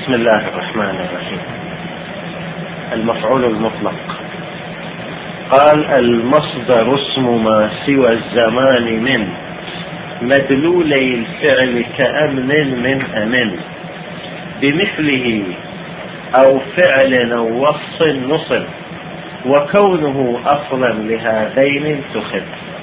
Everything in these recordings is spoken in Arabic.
بسم الله الرحمن الرحيم. المفعول المطلق. قال: المصدر اسم ما سوى الزمان من مدلولي الفعل كأمن من أمن بمثله أو فعل أو وصف نصب وكونه أصلا لهذين تخذ.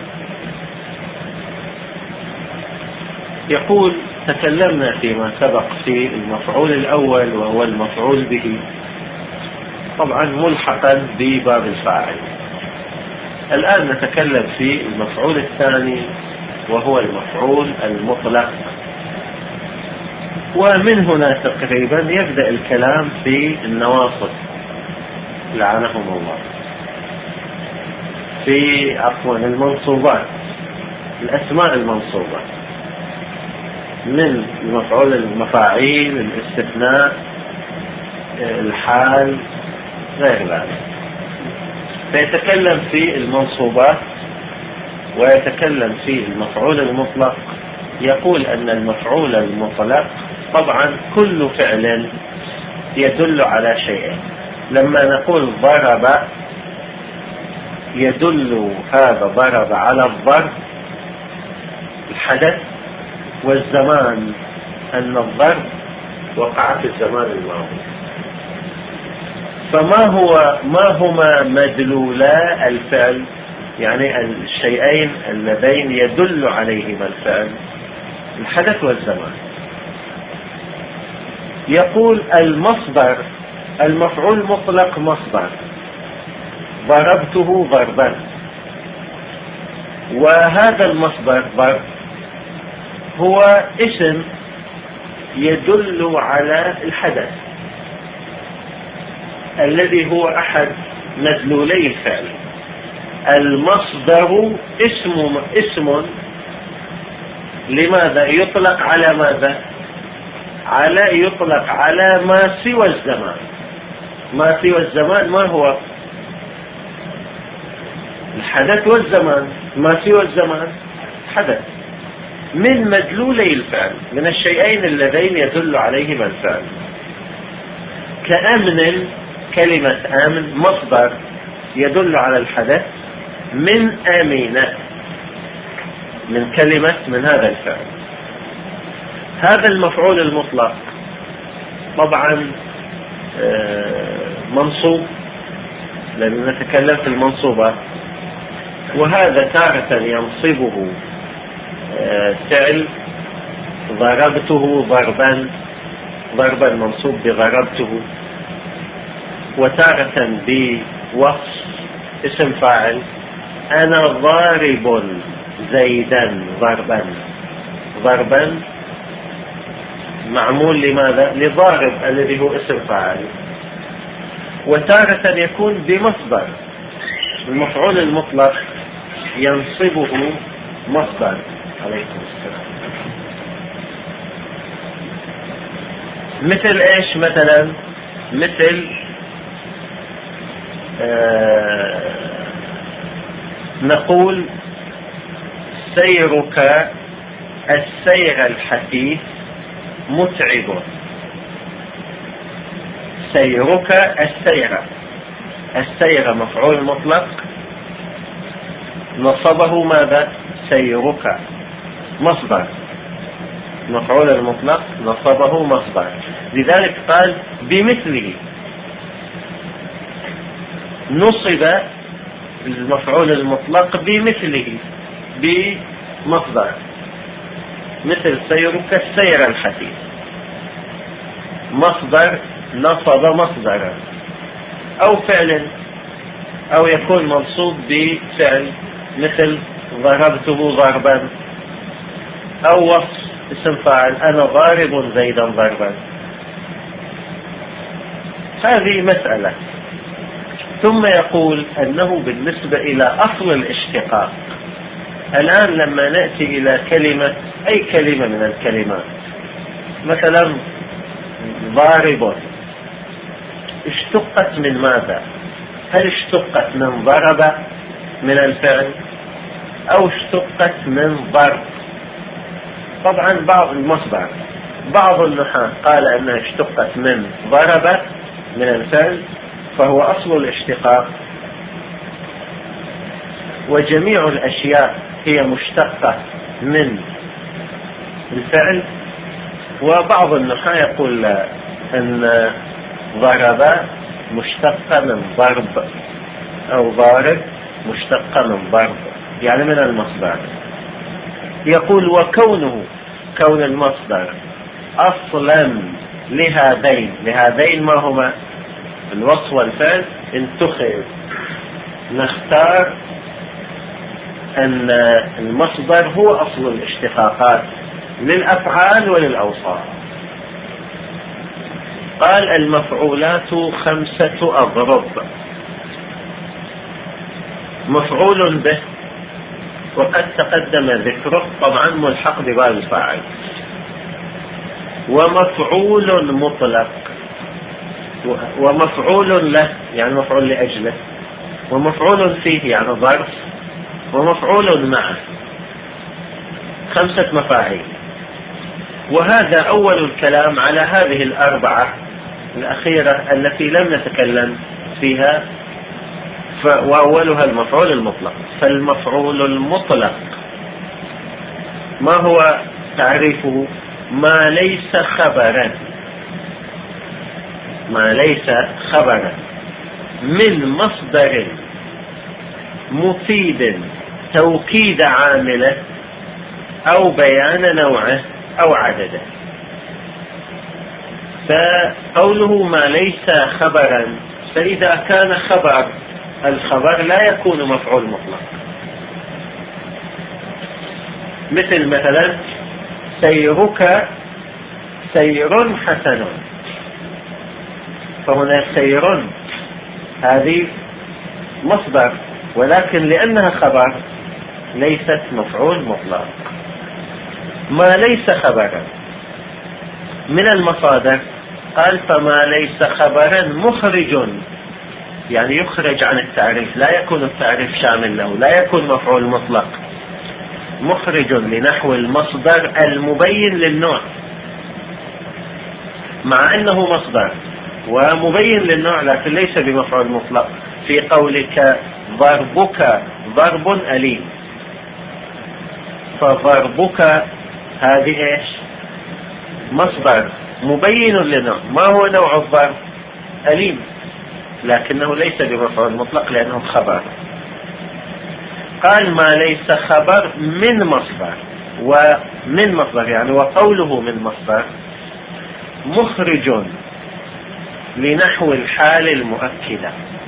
يقول: تكلمنا فيما سبق في المفعول الأول وهو المفعول به، طبعا ملحقا بباب الفاعل. الآن نتكلم في المفعول الثاني وهو المفعول المطلق، ومن هنا تقريبا يبدأ الكلام في النواصب لعنهم الله، في المنصوبات، الأسماء المنصوبة من المفعول، المفاعيل، الاستثناء، الحال، غير ذلك. فيتكلم في المنصوبات ويتكلم في المفعول المطلق. يقول أن المفعول المطلق طبعا كل فعل يدل على شيء. لما نقول ضرب، يدل هذا ضرب على الضرب الحدث والزمان، أن الضرب وقع في الزمان الماضي. ما هما مدلولا الفعل؟ يعني الشيئين اللذين يدل عليهما الفعل، الحدث والزمان. يقول: المصدر، المفعول مطلق مصدر، ضربته ضربا، وهذا المصدر ضرب هو اسم يدل على الحدث الذي هو أحد مدلولي الفعل. المصدر اسم لماذا؟ يطلق على ماذا؟ يطلق على ما سوى الزمان. ما سوى الزمان ما هو؟ الحدث والزمان. ما سوى الزمان حدث من مدلولي الفعل، من الشيئين اللذين يدل عليهما الفعل. كأمن، كلمة آمن مصدر يدل على الحدث، من آمنة، من كلمة، من هذا الفعل. هذا المفعول المطلق طبعا منصوب، لأننا نتكلم في المنصوبات، وهذا تارة ينصبه فعل ضربته ضربا، ضربا منصوب بضربته، وتارة بوصف اسم فاعل، أنا ضارب زيدا ضربا. ضربا معمول لماذا؟ لضارب الذي هو اسم فاعل. وتارة يكون بمصدر. المفعول المطلق ينصبه مصدر. عليكم السلام. مثل ايش مثلا؟ مثل نقول: سيرك السير الحثيث متعب. سيرك السير مفعول مطلق، نصبه ماذا؟ سيرك مصدر. مفعول المطلق نصبه مصدر، لذلك قال بمثله. نصب المفعول المطلق بمثله، بمصدر، مثل سيرك السير الحثيث، مصدر نصب مصدرا، أو فعل، أو يكون منصوب بفعل مثل ضربته ضربا، أو وصف اسم فاعل، أنا ضارب زيدا ضربا. هذه مسألة. ثم يقول أنه بالنسبة إلى أصل الاشتقاق، الآن لما نأتي إلى كلمة، أي كلمة من الكلمات، مثلا ضارب، اشتقت من ماذا؟ هل اشتقت من ضرب من الفعل، أو اشتقت من ضرب؟ طبعا بعض المصدر بعض النحاة قال أنها اشتقت من ضرب من الفعل فهو أصل الاشتقاق، وجميع الأشياء هي مشتقة من الفعل. وبعض النحاة يقول أن ضرب مشتقة من ضرب، أو ضارب مشتقة من ضرب، يعني من المصدر. يقول وكون المصدر أصلا لهذين ما هما الوصف والفعل انتخب، نختار أن المصدر هو أصل الاشتقاقات للأفعال وللأوصاف. قال المفعولات 5 أضرب. مفعول به وقد تقدم ذكره، طبعا ملحق بباء الفاعل. ومفعول مطلق، ومفعول له يعني مفعول لأجله، ومفعول فيه يعني ظرف، ومفعول معه. 5 مفاعيل. وهذا أول الكلام على هذه الأربعة الأخيرة التي لم نتكلم فيها، وأولها المفعول المطلق. فالمفعول المطلق ما هو تعريفه؟ ما ليس خبرا من مصدر مفيد توكيد عامله أو بيان نوعه أو عدده. فقوله ما ليس خبرا، فإذا كان الخبر لا يكون مفعول مطلق. مثلا سيرك سير حسن، فهنا سير هذه مصدر، ولكن لأنها خبر ليست مفعول مطلق. ما ليس خبرا من المصادر، قال فما ليس خبرا مخرج، يعني يخرج عن التعريف، لا يكون التعريف شامل له، لا يكون مفعول مطلق. مخرج لنحو المصدر المبين للنوع، مع أنه مصدر ومبين للنوع لكن ليس بمفعول مطلق. في قولك ضربك ضرب أليم، فضربك هذه ايش؟ مصدر مبين للنوع. ما هو نوع الضرب؟ أليم، لكنه ليس بمفعول مطلق لأنه خبر. قال ما ليس خبر من مصدر، ومن مصدر يعني وقوله من مصدر مخرج لنحو الحال المؤكدة.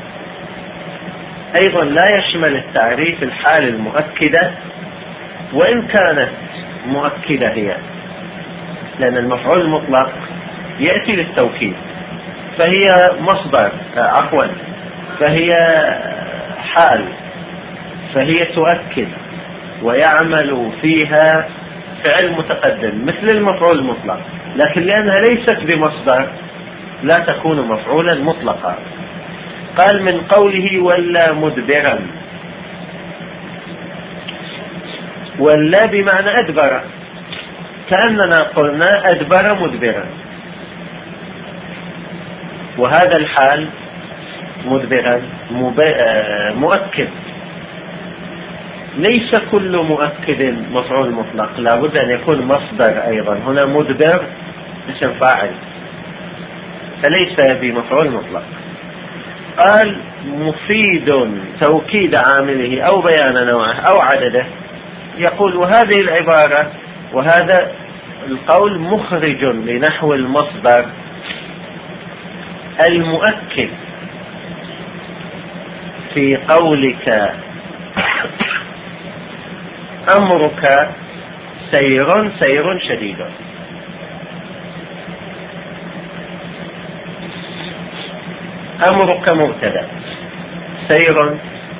أيضا لا يشمل التعريف الحال المؤكدة وإن كانت مؤكدة هي، لأن المفعول المطلق يأتي للتوكيد، فهي مصدر فهي حال، فهي تؤكد ويعمل فيها فعل متقدم مثل المفعول المطلق، لكن لأنها ليست بمصدر لا تكون مفعولا مطلقا. قال من قوله ولا مدبرا، ولا بمعنى أدبر، كأننا قلنا أدبر مدبرا، وهذا الحال مدبرا مؤكد. ليس كل مؤكد مفعول مطلق، لابد أن يكون مصدر أيضا. هنا مدبر اسم فاعل فليس بمفعول مطلق. قال مفيد توكيد عامله أو بيان نوعه أو عدده. يقول وهذه العبارة وهذا القول مخرج لنحو المصدر المؤكد في قولك أمرك سير شديد. أمرك مبتدأ، سير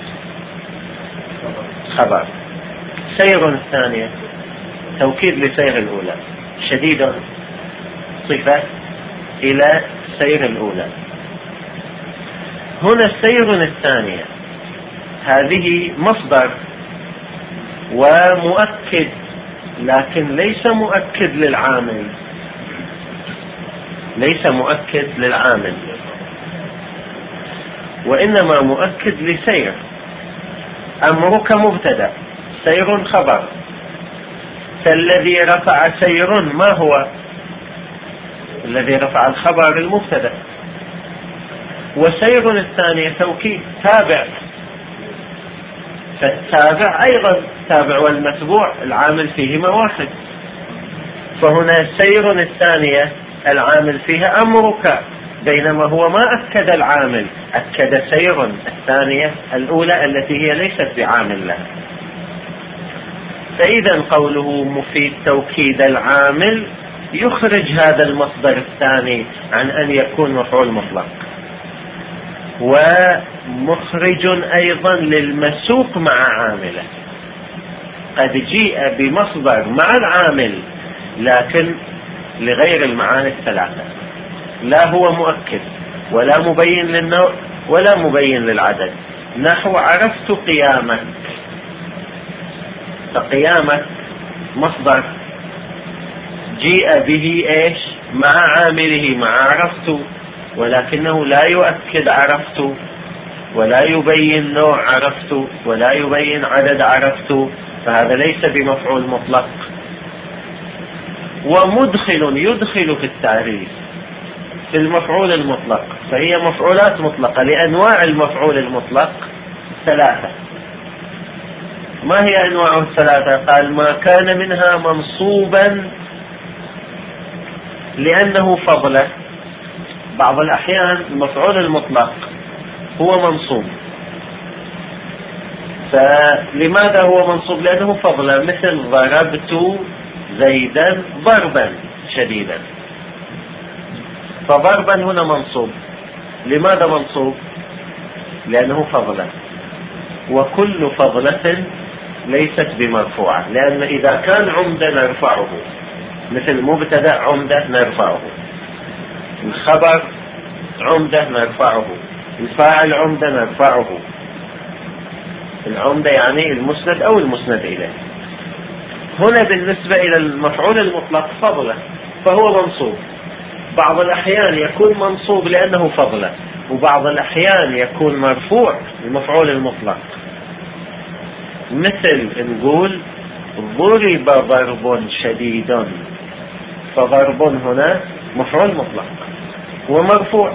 خبر. سير الثانية توكيد لسير الأولى، شديد صفة إلى سير الأولى. هنا السير الثانية هذه مصدر ومؤكد، لكن ليس مؤكد للعامل، ليس مؤكد للعامل، وإنما مؤكد لسير. أمرك مبتدأ، سير خبر، فالذي رفع سير ما هو؟ الذي رفع الخبر المبتدأ، وسير الثانية توكيد تابع، فالتابع أيضا تابع والمتبوع العامل فيهما واحد، فهنا سير الثانية العامل فيها أمرك، بينما هو ما أكد العامل، أكد سير الثانية الأولى التي هي ليست بعامل لها. فإذا قوله مفيد توكيد العامل يخرج هذا المصدر الثاني عن أن يكون مفعول مطلق، ومخرج أيضا للمسوق مع عامله. قد جيء بمصدر مع العامل لكن لغير المعاني الثلاثة، لا هو مؤكد ولا مبين للنوع ولا مبين للعدد. نحو عرفت قيامك، فقيامك مصدر جيء به ايش؟ مع عامله، مع عرفت، ولكنه لا يؤكد عرفت ولا يبين نوع عرفت ولا يبين عدد عرفت، فهذا ليس بمفعول مطلق. ومدخل يدخل في التعريف في المفعول المطلق، فهي مفعولات مطلقة لأنواع المفعول المطلق ثلاثة. ما هي أنواعه الثلاثة؟ قال ما كان منها منصوبا لأنه فضله. بعض الأحيان المفعول المطلق هو منصوب، فلماذا هو منصوب؟ لأنه فضله، مثل ضربت زيدا ضربا شديدا، فضربا هنا منصوب. لماذا منصوب؟ لأنه فضله، وكل فضلة ليست بمرفوعة، لأن إذا كان عمدة نرفعه، مثل مبتدأ عمدة نرفعه، الخبر عمدة نرفعه، الفاعل عمدة نرفعه. العمدة يعني المسند أو المسند إليه. هنا بالنسبة إلى المفعول المطلق فضله، فهو منصوب. بعض الأحيان يكون منصوب لأنه فضله، وبعض الأحيان يكون مرفوع المفعول المطلق. مثل نقول ضرب ضرب شديد، فضرب هنا مفعول مطلق ومرفوع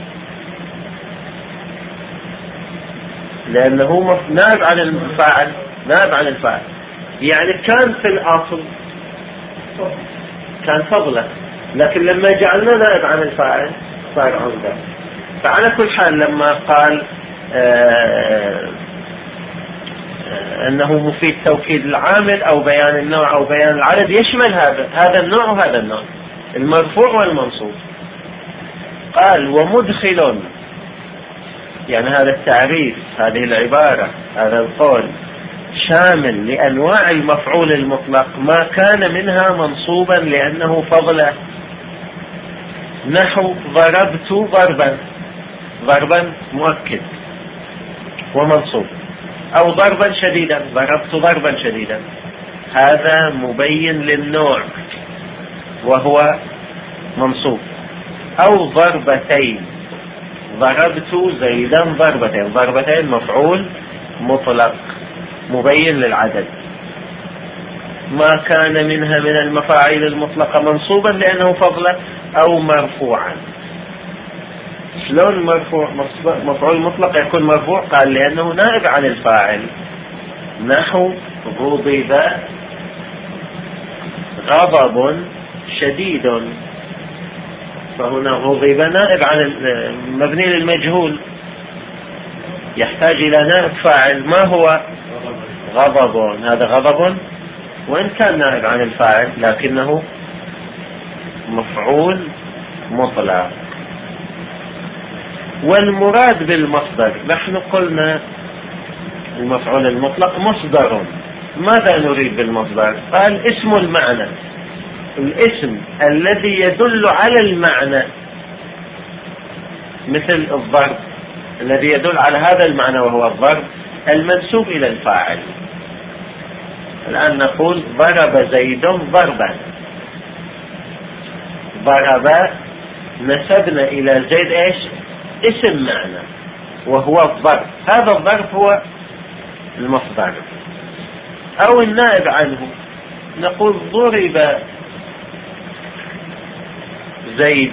لأنه نائب عن الفاعل، نائب عن الفاعل، يعني كان في الأصل كان فضله، لكن لما جعلنا نائب عن الفاعل صار عمدة. فعلى كل حال لما قال أنه مفيد توكيد العامل أو بيان النوع أو بيان العدد، يشمل هذا النوع وهذا النوع، المرفوع والمنصوب. قال ومدخل، يعني هذا التعريف، هذه العبارة، هذا القول شامل لأنواع المفعول المطلق ما كان منها منصوبا لأنه فضله. نحو ضربت ضربا، ضربا مؤكد ومنصوب، أو ضربا شديدا، ضربت ضربا شديدا، هذا مبين للنوع وهو منصوب. أو ضربتين، ضربت زيدا ضربتين، ضربتين مفعول مطلق مبين للعدد، ما كان منها من المفاعيل المطلقة منصوبا لأنه فضلا أو مرفوعا. شلون مرفوع؟ مفعول مطلق يكون مرفوع، قال لأنه نائب عن الفاعل. نحو غضب غضب شديد، فهنا غضب نائب عن مبني للمجهول، يحتاج إلى نائب فاعل. ما هو؟ غضب، هذا غضب وإن كان نائب عن الفاعل لكنه مفعول مطلق. والمراد بالمصدر، نحن قلنا المفعول المطلق مصدر. ماذا نريد بالمصدر؟ قال اسم المعنى، الاسم الذي يدل على المعنى، مثل الضرب الذي يدل على هذا المعنى وهو الضرب المنسوب إلى الفاعل. الآن نقول ضرب زيد ضربا، ضرب نسبنا إلى زيد إيش؟ اسم معنى وهو الظرف. هذا الظرف هو المصدر أو النائب عنه. نقول ضرب زيد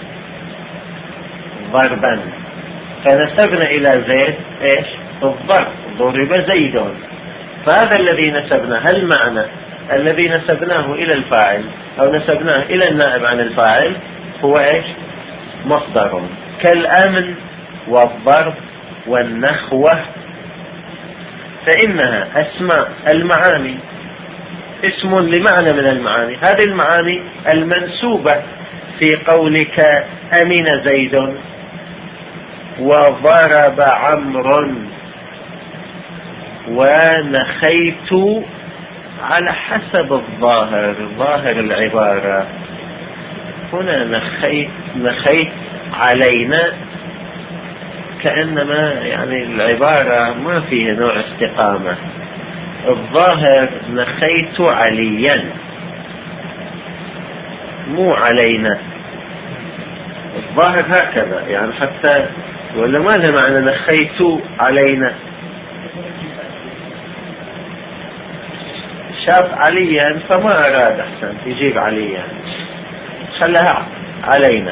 ضربا، فنسبنا إلى زيد إيش؟ الظرف، ضرب زيد. فهذا الذي نسبناه، المعنى الذي نسبناه إلى الفاعل أو نسبناه إلى النائب عن الفاعل هو إيش؟ مصدر. كالأمن والضرب والنخوة، فإنها أسماء المعاني، اسم لمعنى من المعاني. هذه المعاني المنسوبة في قولك أمن زيد وضرب عمرو ونخيت، على حسب الظاهر، ظاهر العبارة هنا نخيت علينا، كأنما يعني العبارة ما فيها نوع استقامة. الظاهر نخيت عليا مو علينا، الظاهر هكذا يعني، حتى ولا ما له معنى نخيت علينا. شاف عليا فما أراد أحسن يجيب عليا، خلها علينا.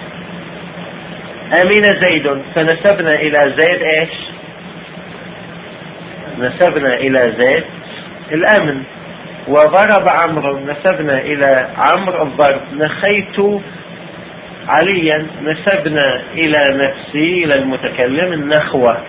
أمين زيد، فنسبنا إلى زيد إيش؟ نسبنا إلى زيد الأمن. وضرب عمرو، نسبنا إلى عمرو الضرب. نخيت عليا، نسبنا إلى نفسي، إلى المتكلم، النخوة.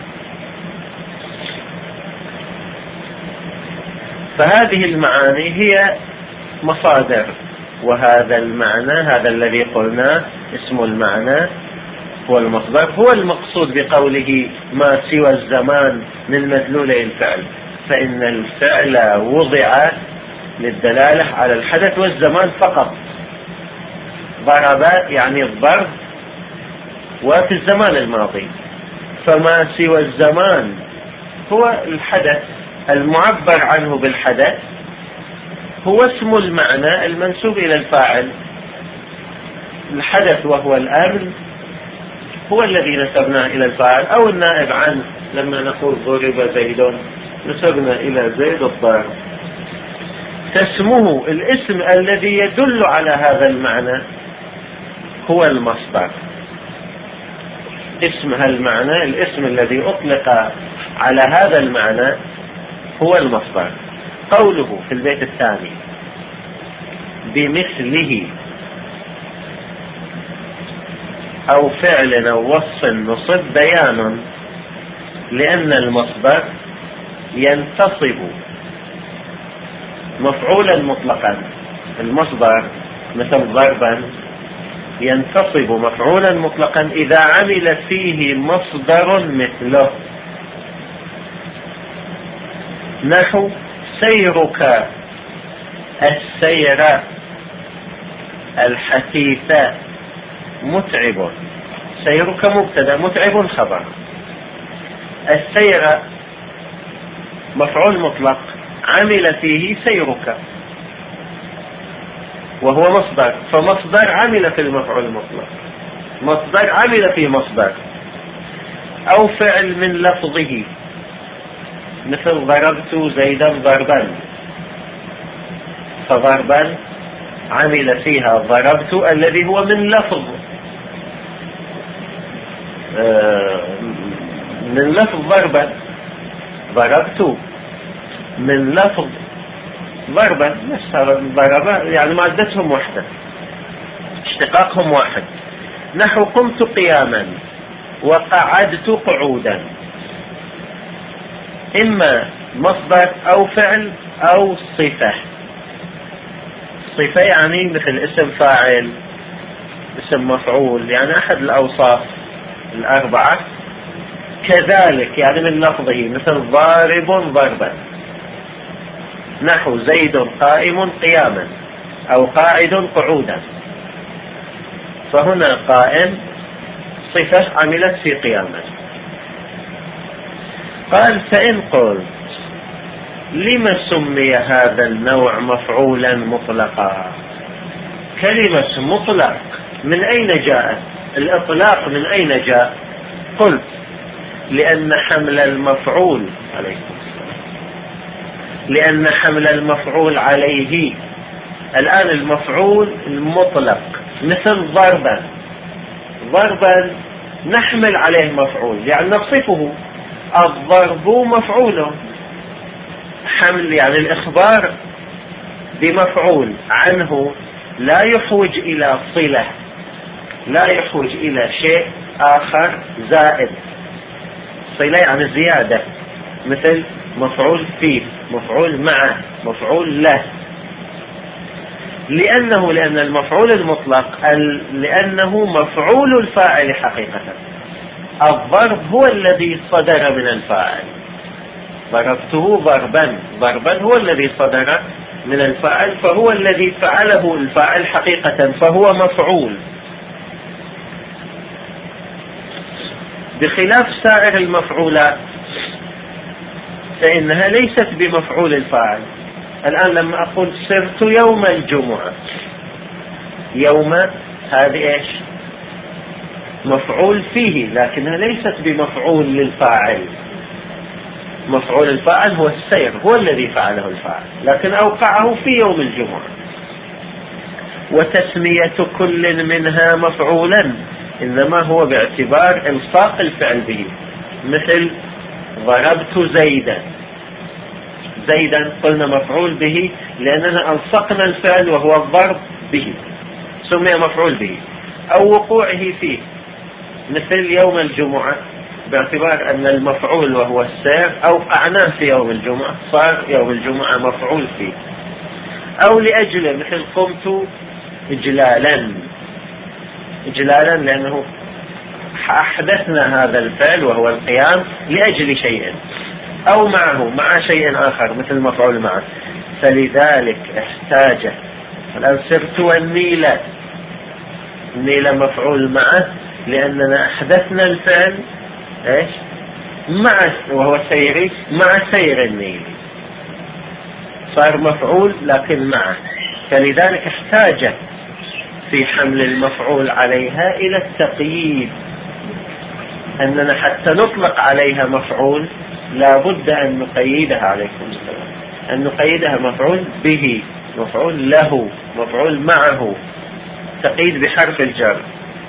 فهذه المعاني هي مصادر، وهذا المعنى، هذا الذي قلناه اسم المعنى هو المصدر، هو المقصود بقوله ما سوى الزمان من مدلولي الفعل، فإن الفعل وضع للدلالة على الحدث والزمان فقط. ضرب يعني الضرب وفي الزمان الماضي، فما سوى الزمان هو الحدث المعبر عنه بالحدث، هو اسم المعنى المنسوب إلى الفاعل. الحدث وهو الأمن هو الذي نسبناه إلى الفاعل أو النائب عنه. لما نقول ضرب زيد نسبنا إلى زيد الضرب. فاسمه، الاسم الذي يدل على هذا المعنى، هو المصدر. اسم هالمعنى، الاسم الذي أطلق على هذا المعنى هو المصدر. قوله في البيت الثاني بمثله أو فعل أو وصف نصب بيان، لأن المصدر ينتصب مفعولا مطلقا. المصدر مثل ضربا ينتصب مفعولا مطلقا إذا عمل فيه مصدر مثله. نحو سيرك السير الحثيث متعب. سيرك مبتدا، متعب خبر. السير مفعول مطلق عمل فيه سيرك وهو مصدر، فمصدر عمل في المفعول المطلق، مصدر عمل في مصدر. أو فعل من لفظه مثل ضربت زيدا ضربا، فضربا عمل فيها ضربت الذي هو من لفظ، من لفظ ضربا. ضربت من لفظ ضربا، نفس ضربا يعني مادتهم واحدة، اشتقاقهم واحد. نحو قمت قياما وقعدت قعودا، إما مصدر أو فعل أو صفة. صفة يعني مثل اسم فاعل، اسم مفعول، يعني أحد الأوصاف الأربعة. كذلك يعني من لفظه مثل ضارب ضربا. نحو زيد قائم قياما أو قاعد قعودا. فهنا قائم صفة عملت في قيامه. قال فإن قلت لما سمي هذا النوع مفعولا مطلقا؟ كلمة مطلق من أين جاء الإطلاق؟ من أين جاء؟ قلت لأن حمل المفعول عليكم، لأن حمل المفعول عليه الآن المفعول المطلق مثل ضربا، ضربا نحمل عليه مفعول يعني نصفه، الضرب مفعول، حمل يعني الإخبار بمفعول عنه لا يحوج إلى صلة، لا يحوج إلى شيء آخر زائد، صلة يعني زيادة، مثل مفعول فيه، مفعول معه، مفعول له. لأن المفعول المطلق لأنه مفعول الفاعل حقيقة، الضرب هو الذي صدر من الفاعل، ضربته ضربا، ضربا هو الذي صدر من الفاعل، فهو الذي فعله الفاعل حقيقة، فهو مفعول، بخلاف سائر المفعولات فإنها ليست بمفعول الفاعل. الآن لما أقول سرت يوم الجمعة، يوم هذه إيش؟ مفعول فيه، لكنها ليست بمفعول للفاعل. مفعول الفاعل هو السير، هو الذي فعله الفاعل، لكن أوقعه في يوم الجمعة. وتسمية كل منها مفعولا إنما هو باعتبار إلصاق الفعل به، مثل ضربت زيدا، زيدا قلنا مفعول به لأننا ألصقنا الفعل وهو الضرب به، سمي مفعول به. أو وقوعه فيه، مثل يوم الجمعة باعتبار أن المفعول وهو السير أوقعناه في يوم الجمعة، صار يوم الجمعة مفعول فيه. أو لأجله، مثل قمت إجلالا، إجلالا لأنه أحدثنا هذا الفعل وهو القيام لأجل شيء، أو معه مع شيء آخر مثل مفعول معه، فلذلك احتاج. الآن سرت والنيلة، النيلة مفعول معه لأننا أحدثنا الفعل إيش؟ مع، وهو سيري، مع سير النيل صار مفعول لكن معه، فلذلك احتاج في حمل المفعول عليها إلى التقييد، أننا حتى نطلق عليها مفعول لا بد أن نقيدها، عليكم السلام، أن نقيدها مفعول به، مفعول له، مفعول معه، تقييد بحرف الجر.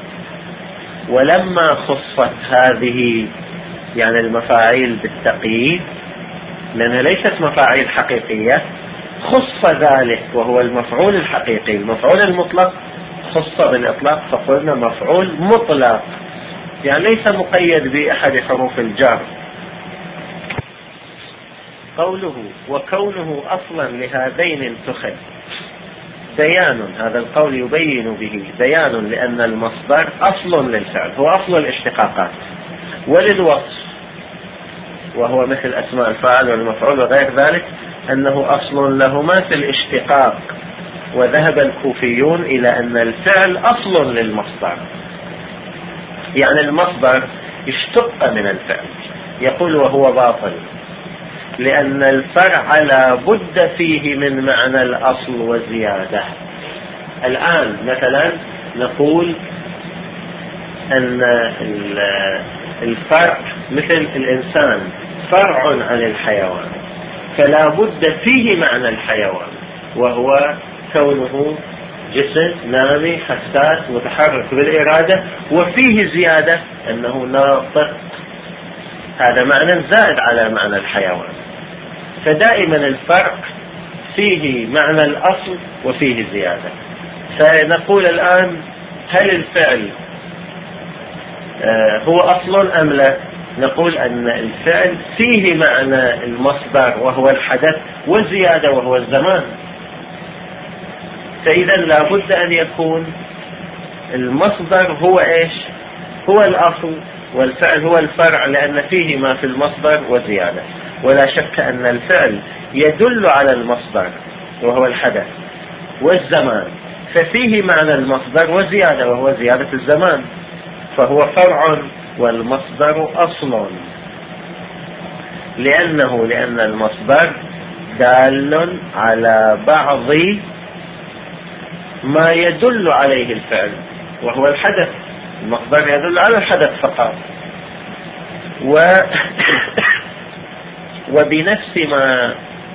ولما خصت هذه يعني المفاعيل بالتقييد لأنها ليست مفاعيل حقيقية، خص ذلك وهو المفعول الحقيقي، المفعول المطلق خص بالإطلاق فقلنا مفعول مطلق، يعني ليس مقيد بأحد حروف الجر. قوله وكونه أصلا لهذين انتخب بيان، هذا القول يبين به بيان لأن المصدر أصل للفعل، هو أصل الاشتقاقات، وللوصف وهو مثل أسماء الفاعل والمفعول وغير ذلك أنه أصل لهما في الاشتقاق. وذهب الكوفيون إلى أن الفعل أصل للمصدر، يعني المصدر اشتق من الفعل، يقول وهو باطل لأن الفرع لا بد فيه من معنى الأصل وزيادة. الآن مثلا نقول أن الفرع مثل الإنسان فرع عن الحيوان، فلا بد فيه معنى الحيوان وهو كونه جسم نامي حساس متحرك بالإرادة، وفيه زيادة أنه ناطق، هذا معنى زائد على معنى الحيوان. فدائما الفرق فيه معنى الأصل وفيه زيادة. فنقول الآن هل الفعل هو أصل أم لا؟ نقول أن الفعل فيه معنى المصدر وهو الحدث والزيادة وهو الزمان، فإذا لا بد أن يكون المصدر هو إيش؟ هو الأصل، والفعل هو الفرع لأن فيه ما في المصدر وزيادة. ولا شك أن الفعل يدل على المصدر وهو الحدث والزمان، ففيه معنى المصدر وزيادة وهو زيادة الزمان، فهو فرع والمصدر أصل، لأن المصدر دال على بعض ما يدل عليه الفعل، وهو الحدث. المصدر يدل على الحدث فقط. وبنفس ما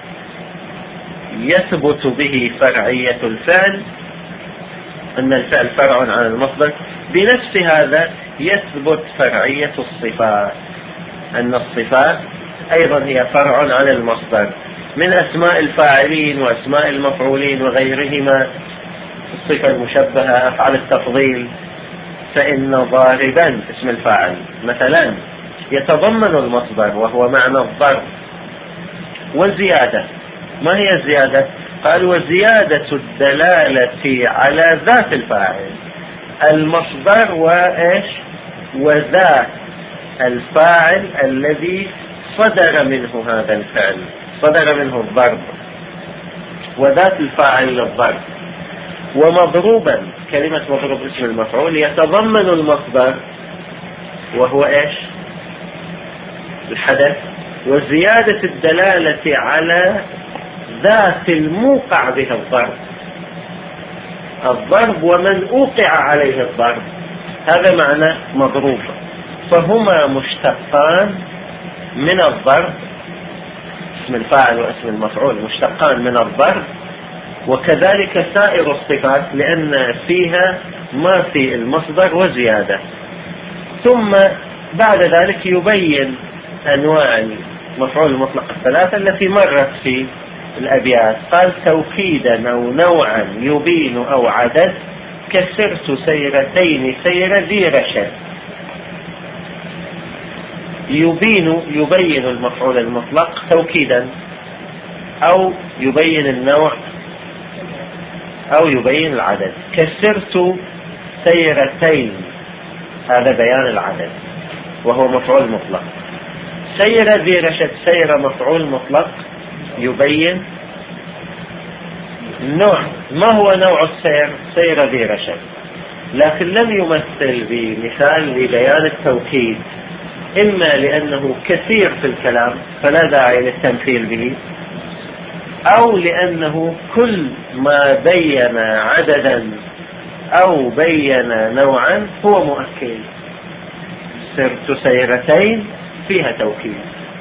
يثبت به فرعية الفعل، أن الفعل فرع عن المصدر، بنفس هذا يثبت فرعية الصفات، أن الصفات أيضا هي فرع عن المصدر، من أسماء الفاعلين وأسماء المفعولين وغيرهما، الصفة المشبهة، أفعال التفضيل. فإن ضاربا اسم الفاعل مثلا يتضمن المصدر وهو معنى الضرب. والزيادة، ما هي الزيادة؟ قال وزيادة الدلالة على ذات الفاعل، المصدر وإيش؟ وذات الفاعل الذي صدر منه هذا الفعل، صدر منه الضرب، وذات الفاعل للضرب. ومضروبا، كلمة مضروب اسم المفعول يتضمن المصدر وهو إيش؟ الحدث. وزيادة الدلالة على ذات الموقع بها الضرب ومن أوقع عليه الضرب، هذا معنى مضروب. فهما مشتقان من الضرب، اسم الفاعل واسم المفعول مشتقان من الضرب، وكذلك سائر الصفات لأن فيها ما في المصدر وزيادة. ثم بعد ذلك يبين أنواع المفعول المطلق الثلاثة التي مرت في الأبيات. قال توكيدا أو نوعا يبين أو عدد، كسرت سيرتين سير ذي رشد. يبين المفعول المطلق توكيدا، أو يبين النوع، أو يبين العدد. كسرت سيرتين، هذا بيان العدد وهو مفعول مطلق. سير ذي رشد، سير مفعول مطلق يبين النوع. ما هو نوع السير؟ سير ذي رشد، لكن لم يمثل بمثال لبيان التوكيد، إما لأنه كثير في الكلام فلا داعي للتمثيل به، أو لأنه كل ما بين عددا أو بين نوعا هو مؤكد. سرت سيرتين فيها توكيد.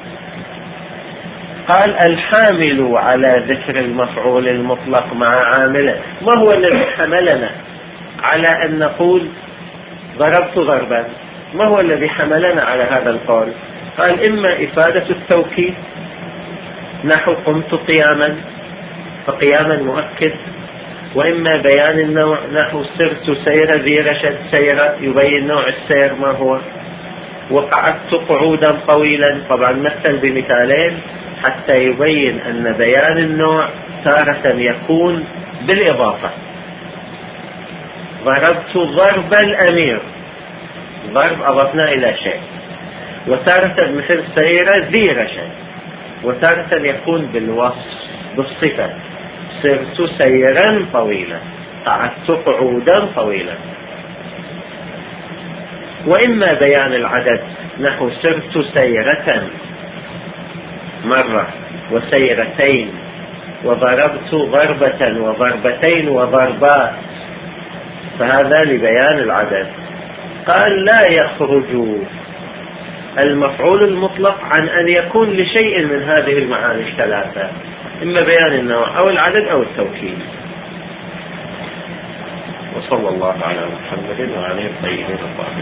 قال الحامل على ذكر المفعول المطلق مع عامله. ما هو الذي حملنا على أن نقول ضربت ضربا؟ ما هو الذي حملنا على هذا القول؟ قال إما إفادة التوكيد نحو قمت قياما فقياما مؤكد، وإما بيان النوع نحو سرت سير ذي رشد، سير يبين نوع السير ما هو، وقعدت قعودا طويلا. طبعا مثل بمثالين حتى يبين أن بيان النوع تارة يكون بالإضافة. ضربت ضرب الأمير، ضرب أضفنا إلى شيء. وتارة مثل سير ذي رشد، وتارة يكون بالوصف بالصفة. سرت سيرا طويلا، قعدت قعودا طويلا. وإما بيان العدد نحو سرت سيرة مرة وسيرتين، وضربت ضربة وضربتين وضربات، فهذا لبيان العدد. قال لا يخرج المفعول المطلق عن أن يكون لشيء من هذه المعاني الثلاثة، إما بيان النوع أو العدد أو التوكيد. وصلى الله على محمد وعلى آله الطيبين الطاهرين.